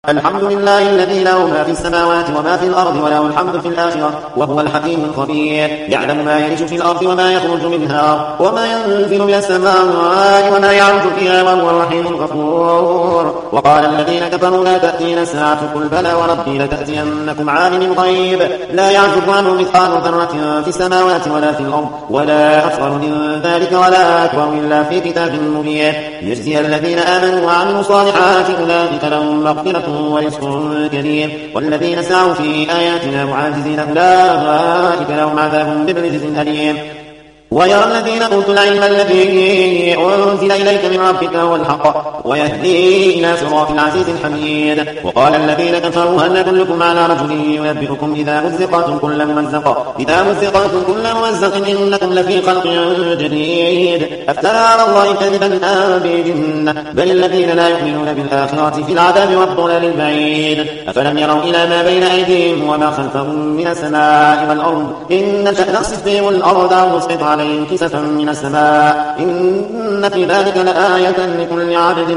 الحمد لله الذي له ما في السماوات وما في الأرض وله الحمد في الآخرة وهو الحكيم الخبير. يعلم ما يلج في الأرض وما يخرج منها وما ينزل من السماء وما يعرج فيها وهو الرحيم الغفور. وقال الذين كفروا لا تأتينا الساعة قل بلى وربي لتأتينكم عالم الغيب لا يعزب عنه مثقال ذرة في السماوات ولا في الأرض ولا أصغر من ذلك ولا أكبر إلا في كتاب مبين. ليجزي الذين آمنوا وعملوا الصالحات أولئك لهم مغفرة ورزق كريم. والذين سعوا في آياتنا معاجزين أولئك لهم عذاب من رجز أليم. ويرى الذين أوتوا العلم الذي أنزل إليك من ربك هو الحق ويهدي إلى صراط العزيز الحميد. وقال الذين كفروا هل ندلكم على رجل ينبئكم إذا مزقتم كل ممزق إنكم لفي خلق جديد أفترى على الله كذبا أم به جنة بل الذين لا يؤمنون بالآخرة في العذاب والضلال البعيد. أفلم يروا إلى ما بين أيديهم وما خلفهم من السماء والأرض إن نشأ نخسف بهم الأرض أو نسقط عليهم كسفا من السماء إن في ذلك لآية لكل عبد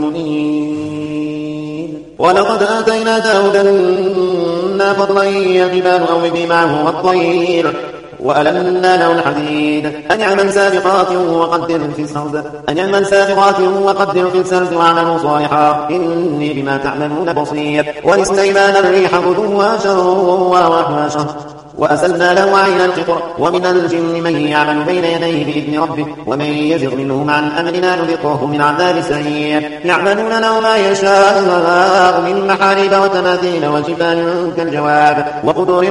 منيب. ولقد آتينا داود منا فضلا يا جبال أوبي معه والطير وألنا له الحديد أن يعمل سابقات وقدر في السرد واعملوا صالحا إني بما تعملون بصير. ولسليمان الريح غدوها شهر ورواحها شهر وأسلنا له عين القطر. ومن الجن من يعمل بين يديه بإذن ربه ومن يزغ منهم عن أمرنا نذقه من عذاب سعير. يعملون له ما يشاء من محاريب وتماثيل وجفان كالجواب وقدور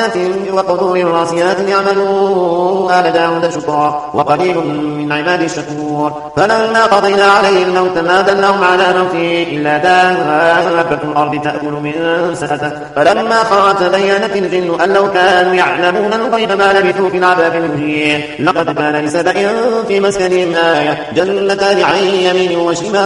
راسيات يعملوا آل داود شكرا وقليل من عباد الشكور. فلما قضينا عليه الموت ما دلهم على موته إلا دابة الأرض تأكل من سأته فلما خر تبينت الجن أن لو كانوا يعلمون الغيب ما لبثوا في العذاب المهين. لقد كان لسبأ في مسكنهم آية جنتان عن يمين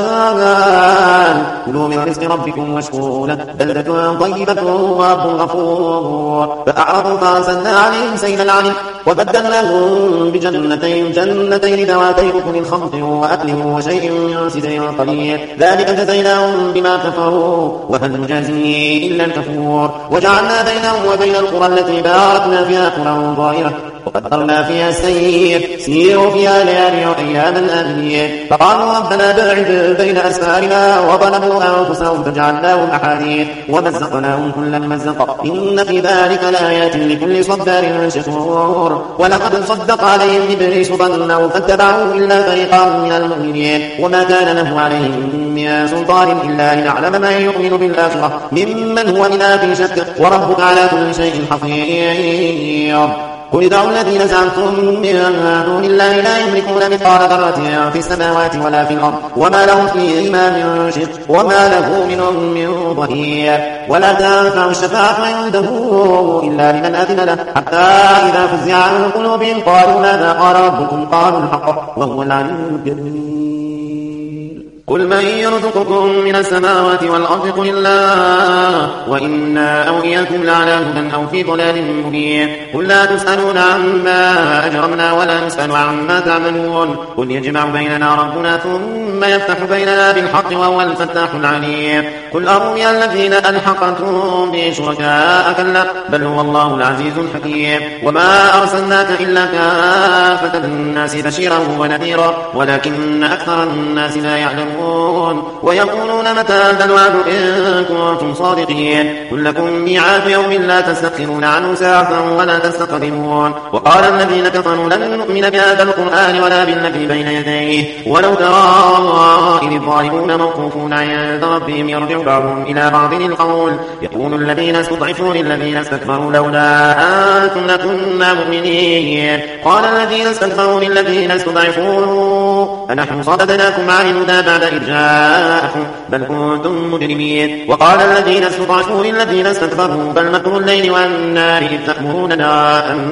وشمال كلوا من رزق ربكم واشكروا له بلدة طيبة ورب غفور. فأعرضوا فأرسلنا عليهم سيل العلم وبدلناهم جنتين ذواتي أكل خمط وأكل وشيء من سدر قليل ذلك جزيناهم بما كفروا وهل نجازي إلا الكفور. وجعلنا بينهم وبين القرى التي باركنا فيها قرى ظاهرة وقدرنا فيها السير سيروا فيها ليالي وأياما آمنين. فقالوا ربنا باعد بين أسفارنا وظلموا أنفسهم فجعلناهم أحاديث ومزقناهم كل ممزق إن في ذلك لآيات لكل صبار شكور. ولقد صدق عليهم إبليس ظنه فاتبعوه إلا فريقا من المؤمنين وما كان له عليهم من سلطان إلا لنعلم من يؤمن بالآخرة ممن هو منها في شك وربك على كل شيء حفيظ. قل ادعوا الذين زعمتم من دون الله لا يملكون مثقال ذرة في السماوات ولا في الأرض وما لهم فيهما من شرك وما له منهم من ظهير. ولا تنفع الشفاعة عنده إلا لمن أذن له حتى إذا فزع عن قلوبهم قالوا ماذا قال ربكم قالوا الحق وهو العلي الكبير. قل من يرزقكم من السماوات والأرض قل الله وإنا أو إياكم لعلى هدى أو في ضلال مبين. قل لا تسألون عما أجرمنا ولا نسأل عما تعملون. قل يجمع بيننا ربنا ثم يفتح بيننا بالحق وهو الفتاح العليم. قل أروني الذين ألحقتم به شركاء كلا بل هو الله العزيز الحكيم. وما أرسلناك إلا كافة للناس بشيرا ونذيرا ولكن أكثر الناس لا يعلمون. ويقولون متى هذا الوعد إن كنتم صادقين. قل لكم ميعاد يوم لا تستأخرون عنه ساعة ولا تستقدمون. وقال الذين كفروا لن نؤمن بهذا القرآن ولا بالذي بين يديه ولو ترى إذ الظالمون موقوفون عند ربهم يرجع بعضهم إلى بعض القول يقول الذين استضعفوا للذين استكبروا لولا أنتم لكنا مؤمنين. قال الذين استكبروا للذين استضعفوا أنحن صددناكم عن الهدى بعد إذ جاءكم بل كنتم مجرمين. وقال الذين استضعفوا للذين استكبروا بل مكر الليل والنار إذ تأمروننا أن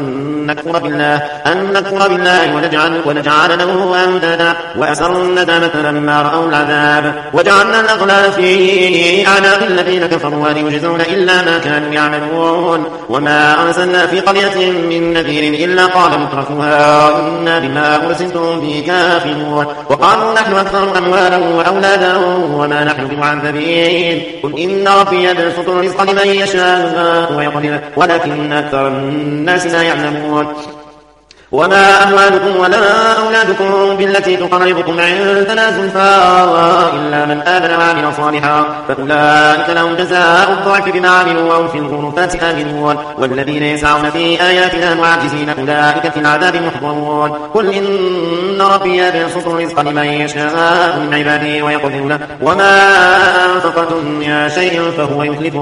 نكفر بالله ونجعل له أندادا وأسروا الندامة لما رأوا العذاب وجعلنا الأغلال في أعناق الذين كفروا هل يجزون إلا ما كانوا يعملون وما أرسلنا في قرية من نذير إلا قال مترفوها إنا بما أرسلتم به كافرون وقالوا نحن أكثر أموالا وأولادا وما نحن بمعذبين قل إن ربي يبسط الرزق لمن يشاء ويقدر ولكن أكثر الناس لا يعلمون وما أموالكم ولا أولادكم بالتي تقربكم عندنا زلفى إلا من آمن وعمل صالحا فأولئك لهم جزاء الضعف بما عملوا وهم في الغرفات آمنون والذين يسعون في آياتنا معجزين أولئك في العذاب محضرون قل إن ربي يبسط الرزق لمن يشاء من عباده ويقدر له وما أنفقتم من شيء فهو يخلفه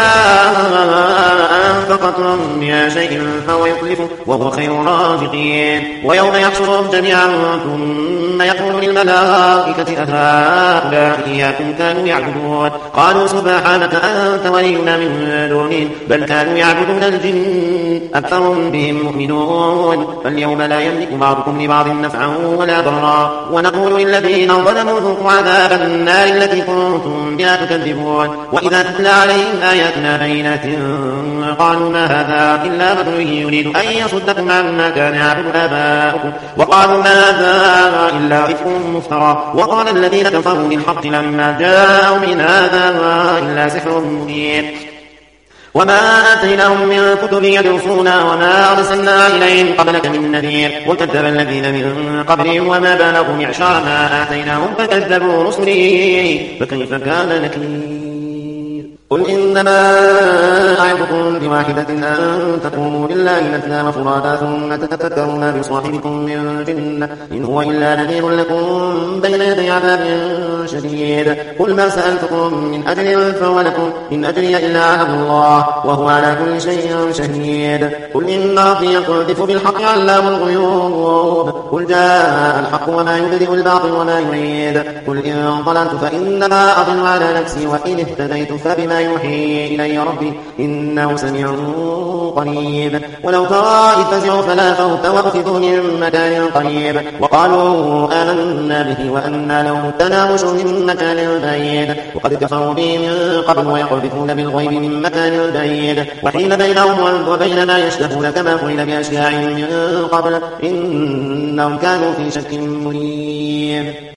وهو خير الرازقين ويوم يحشرهم جميعا ثم يقول للملائكة أهؤلاء إياكم كانوا يعبدون قالوا سبحانك أنت ولينا من دونهم بل كانوا يعبدون الجن أكثرهم بهم مؤمنون فاليوم لا يملك بعضكم لبعض نفعا ولا ضرا ونقول للذين ظلموا ذوقوا عذاب النار التي كنتم بها تكذبون وإذا تتلى عليهم آياتنا بينات قالوا ما هذا إلا بشر يريد أن يصدكم عما كان يعبد آباؤكم وقالوا ما هذا إلا إفك مفترى وقال الذين كفروا للحق لما جاءوا من هذا إلا سحر مبين وما آتيناهم من كتب يدرسونها وما أرسلنا إليهم قبلك من نذير وكذب الذين من قبلهم وما بلغوا معشار ما آتيناهم فكذبوا رسلي فكيف كان نكير قل إنما أعظكم بواحدة أن تقوموا لله مثنى وفرادا ثم تتفكرون بصاحبكم من جنة إن هو إلا نذير لكم بين يدي عذاب شديد قل ما سألتكم من أجر فهو لكم إن أجري إلا على الله وهو على كل شيء شهيد قل إن ربي يقذف بالحق علام الغيوب قل جاء الحق وما يبدئ الباطل وما يعيد قل إن ضللت فإنما أضل على نفسي وإن اهتديت فبما يوحي إلي ربي إنه سميع قريب ولو ترى إذ فزعوا فلا فوت وأخذوا من مكان قريب وقالوا آمنا به وأنا لهم التناوش من مكان بعيد وقد كفروا به من قبل ويقذفون بالغيب من مكان بعيد وحيل بينهم وبين ما يشتهون كما فعل بأشياعهم من قبل إنهم كانوا في شك مريب